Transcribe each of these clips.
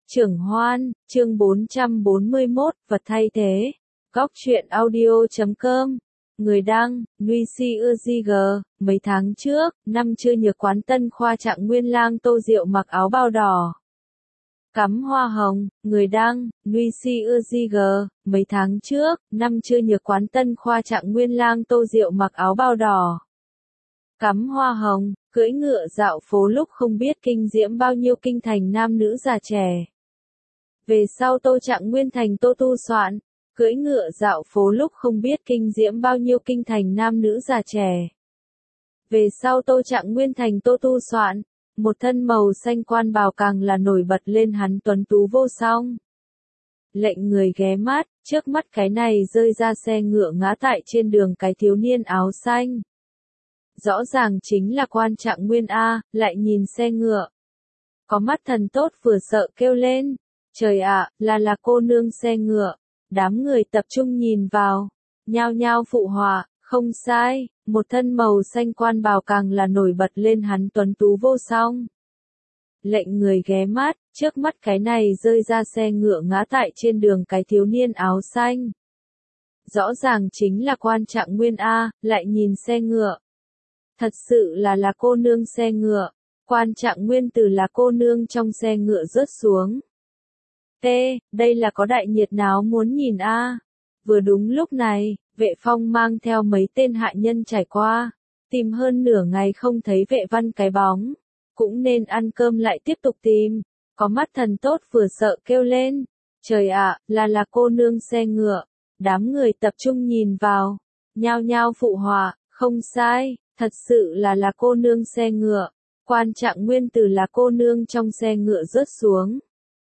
Trưởng Hoan, chương 441, vật thay thế. Góc truyện audio.com. Người đăng, Nguy Si Ưa Di G. Mấy tháng trước, năm chưa nhược quán Tân Khoa Trạng Nguyên Lang Tô Diệu mặc áo bao đỏ, cắm hoa hồng. Người đăng, Nguy Si Ưa Di G. Mấy tháng trước, năm chưa nhược quán Tân Khoa Trạng Nguyên Lang Tô Diệu mặc áo bao đỏ, cắm hoa hồng, cưỡi ngựa dạo phố lúc không biết kinh diễm bao nhiêu kinh thành nam nữ già trẻ. Về sau Tô Trạng Nguyên thành Tô Tu Soạn, cưỡi ngựa dạo phố lúc không biết kinh diễm bao nhiêu kinh thành nam nữ già trẻ. Về sau Tô Trạng Nguyên thành Tô Tu Soạn, một thân màu xanh quan bào càng là nổi bật lên hắn tuấn tú vô song. Lệnh người ghé mắt, trước mắt cái này rơi ra xe ngựa ngã tại trên đường cái thiếu niên áo xanh. Rõ ràng chính là Quan Trạng Nguyên A, lại nhìn xe ngựa. Có mắt thần tốt vừa sợ kêu lên. Trời ạ, là cô nương xe ngựa. Đám người tập trung nhìn vào, nhao nhao phụ họa, không sai, một thân màu xanh quan bào càng là nổi bật lên hắn tuấn tú vô song. Lệnh người ghé mắt, trước mắt cái này rơi ra xe ngựa ngã tại trên đường cái thiếu niên áo xanh. Rõ ràng chính là Quan Trạng Nguyên A, lại nhìn xe ngựa. Thật sự là cô nương xe ngựa. Quan Trạng Nguyên từ là cô nương trong xe ngựa rớt xuống. Đây là có đại nhiệt nào muốn nhìn a? Vừa đúng lúc này, Vệ Phong mang theo mấy tên hạ nhân trải qua, tìm hơn nửa ngày không thấy Vệ Văn cái bóng, cũng nên ăn cơm lại tiếp tục tìm. Có mắt thần tốt vừa sợ kêu lên, trời ạ, là cô nương xe ngựa. Đám người tập trung nhìn vào, nhao nhao phụ họa, không sai, thật sự là cô nương xe ngựa. Quan Trạng Nguyên từ là cô nương trong xe ngựa rớt xuống.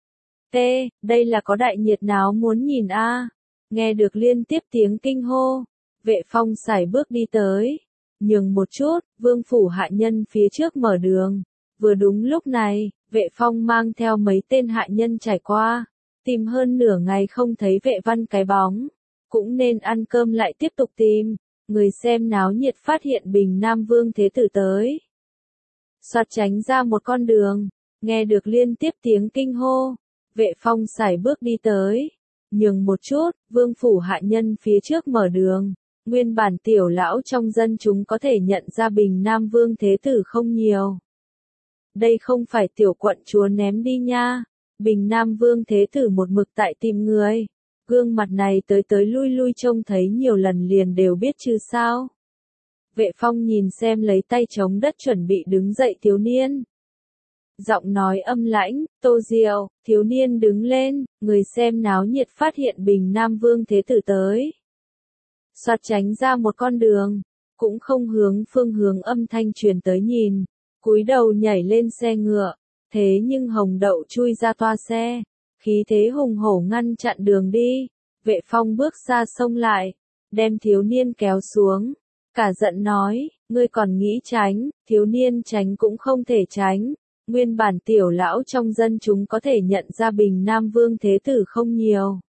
Đây là có đại nhiệt nào muốn nhìn a? Nghe được liên tiếp tiếng kinh hô, Vệ Phong sải bước đi tới, nhường một chút, vương phủ hạ nhân phía trước mở đường. Vừa đúng lúc này, Vệ Phong mang theo mấy tên hạ nhân trải qua, tìm hơn nửa ngày không thấy Vệ Văn cái bóng, cũng nên ăn cơm lại tiếp tục tìm. Người xem náo nhiệt phát hiện Bình Nam Vương Thế Tử tới, xoạt tránh ra một con đường. Nghe được liên tiếp tiếng kinh hô, Vệ Phong sải bước đi tới, nhường một chút, vương phủ hạ nhân phía trước mở đường. Nguyên bản tiểu lão trong dân chúng có thể nhận ra Bình Nam Vương Thế Tử không nhiều. Đây không phải tiểu quận chúa ném đi nha. Bình Nam Vương Thế Tử một mực tại tìm người. Gương mặt này tới lui lui trông thấy nhiều lần liền đều biết chứ sao. Vệ Phong nhìn xem lấy tay chống đất chuẩn bị đứng dậy thiếu niên. Giọng nói âm lãnh, Tô Diệu, thiếu niên đứng lên, người xem náo nhiệt phát hiện Bình Nam Vương Thế Tử tới. Xoạt tránh ra một con đường, cũng không hướng phương hướng âm thanh truyền tới nhìn, cúi đầu nhảy lên xe ngựa, thế nhưng Hồng Đậu chui ra toa xe, khí thế hùng hổ ngăn chặn đường đi. Vệ Phong bước ra xông lại, đem thiếu niên kéo xuống, cả giận nói, ngươi còn nghĩ tránh, thiếu niên tránh cũng không thể tránh. Nguyên bản tiểu lão trong dân chúng có thể nhận ra Bình Nam Vương Thế Tử không nhiều.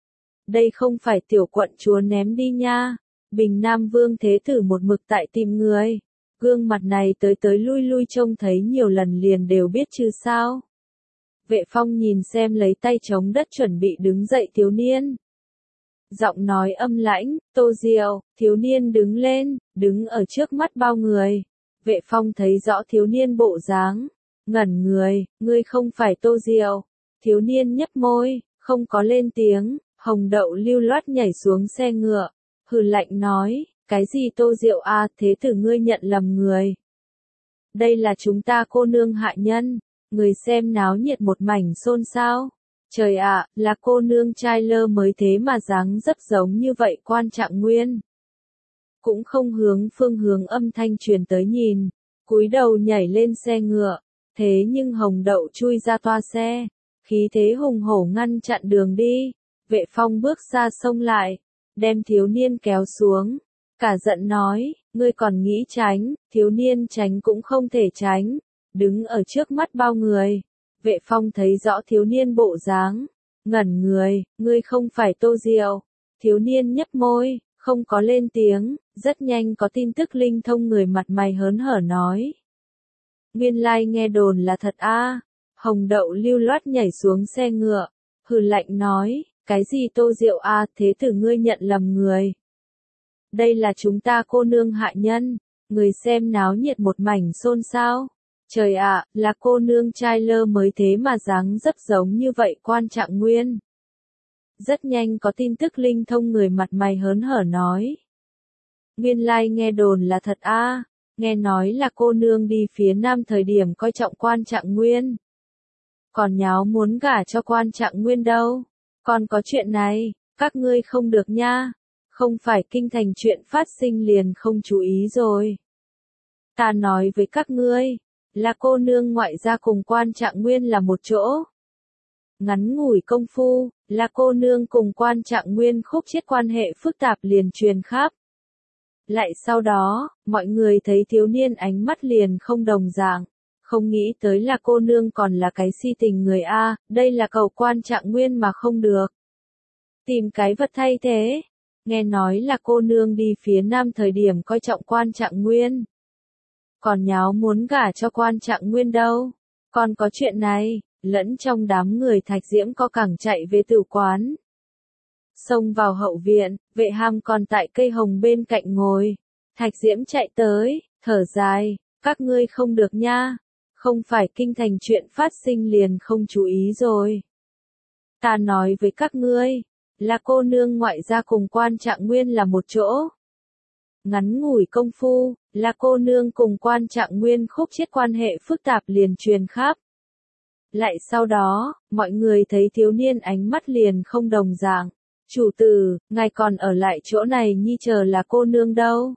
Đây không phải tiểu quận chúa ném đi nha. Bình Nam Vương Thế Tử một mực tại tìm người. Gương mặt này tới lui lui trông thấy nhiều lần liền đều biết chứ sao. Vệ Phong nhìn xem lấy tay chống đất chuẩn bị đứng dậy thiếu niên. Giọng nói âm lãnh, Tô Diệu, thiếu niên đứng lên, đứng ở trước mắt bao người. Vệ Phong thấy rõ thiếu niên bộ dáng. Ngẩn người, ngươi không phải Tô Diệu. Thiếu niên nhếch môi, không có lên tiếng. Hồng Đậu lưu loát nhảy xuống xe ngựa, hừ lạnh nói, cái gì Tô Diệu a, Thế Tử ngươi nhận lầm người. Đây là chúng ta cô nương hạ nhân. Người xem náo nhiệt một mảnh xôn xao. Trời ạ, là cô nương trai lơ mới thế mà dáng rất giống như vậy Quan Trạng Nguyên. Cũng không hướng phương hướng âm thanh truyền tới nhìn, cúi đầu nhảy lên xe ngựa. Thế nhưng Hồng Đậu chui ra toa xe, khí thế hùng hổ ngăn chặn đường đi. Vệ Phong bước ra xông lại, đem thiếu niên kéo xuống, cả giận nói, ngươi còn nghĩ tránh, thiếu niên tránh cũng không thể tránh, đứng ở trước mắt bao người. Vệ Phong thấy rõ thiếu niên bộ dáng, ngẩn người, ngươi không phải Tô Diệu. Thiếu niên nhếch môi, không có lên tiếng, rất nhanh có tin tức linh thông người mặt mày hớn hở nói. Nguyên lai nghe đồn là thật a. Hồng Đậu lưu loát nhảy xuống xe ngựa, hừ lạnh nói, cái gì Tô Diệu à, thế tử ngươi nhận lầm người. Đây là chúng ta cô nương hạ nhân, người xem náo nhiệt một mảnh xôn xao. Trời ạ, là cô nương trai lơ mới thế mà dáng dấp giống như vậy Quan Trạng Nguyên. Rất nhanh có tin tức linh thông người mặt mày hớn hở nói. Nguyên lai nghe đồn là thật a, nghe nói là cô nương đi phía nam thời điểm coi trọng Quan Trạng Nguyên. Còn nháo muốn gả cho Quan Trạng Nguyên đâu. Còn có chuyện này, các ngươi không được nha. Không phải kinh thành chuyện phát sinh liền không chú ý rồi. Ta nói với các ngươi, là cô nương ngoại gia cùng Quan Trạng Nguyên là một chỗ. Ngắn ngủi công phu, là cô nương cùng Quan Trạng Nguyên khúc chiết quan hệ phức tạp liền truyền khắp. Lại sau đó, mọi người thấy thiếu niên ánh mắt liền không đồng dạng. Không nghĩ tới là cô nương còn là cái si tình người A, đây là cầu Quan Trạng Nguyên mà không được. Tìm cái vật thay thế. Nghe nói là cô nương đi phía nam thời điểm coi trọng Quan Trạng Nguyên. Còn nháo muốn gả cho Quan Trạng Nguyên đâu. Còn có chuyện này, lẫn trong đám người Thạch Diễm có cẳng chạy về tử quán. Xông vào hậu viện, Vệ Hàm còn tại cây hồng bên cạnh ngồi. Thạch Diễm chạy tới, thở dài, các ngươi không được nha. Không phải kinh thành chuyện phát sinh liền không chú ý rồi. Ta nói với các ngươi, là cô nương ngoại gia cùng Quan Trạng Nguyên là một chỗ. Ngắn ngủi công phu, là cô nương cùng Quan Trạng Nguyên khúc chiết quan hệ phức tạp liền truyền khắp. Lại sau đó, mọi người thấy thiếu niên ánh mắt liền không đồng dạng. Chủ tử, ngài còn ở lại chỗ này nhi chờ là cô nương đâu.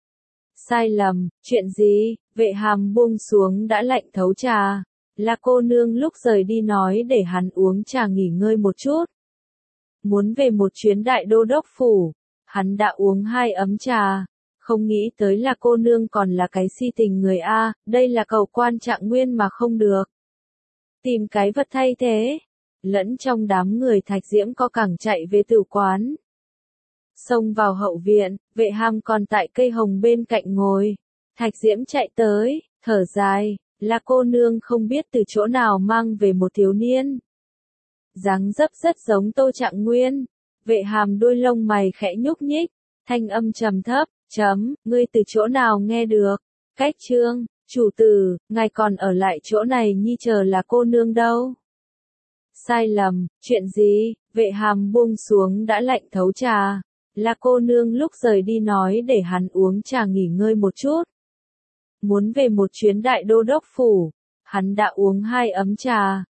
Sai lầm, chuyện gì, Vệ Hàm buông xuống đã lạnh thấu trà. Là cô nương lúc rời đi nói để hắn uống trà nghỉ ngơi một chút. Muốn về một chuyến đại đô đốc phủ, hắn đã uống 2 ấm trà. Không nghĩ tới là cô nương còn là cái si tình người A, đây là cầu Quan Trạng Nguyên mà không được. Tìm cái vật thay thế. Lẫn trong đám người Thạch Diễm có cẳng chạy về tử quán. Xông vào hậu viện, Vệ Hàm còn tại cây hồng bên cạnh ngồi. Thạch Diễm chạy tới, thở dài, là cô nương không biết từ chỗ nào mang về một thiếu niên. Dáng dấp rất giống Tô Trạng Nguyên. Vệ Hàm đôi lông mày khẽ nhúc nhích, thanh âm trầm thấp, ngươi từ chỗ nào nghe được? Cách chương, chủ tử, ngài còn ở lại chỗ này nhi chờ là cô nương đâu. Sai lầm, chuyện gì, Vệ Hàm buông xuống đã lạnh thấu trà. Là cô nương lúc rời đi nói để hắn uống trà nghỉ ngơi một chút. Muốn về một chuyến đại đô đốc phủ, hắn đã uống 2 ấm trà.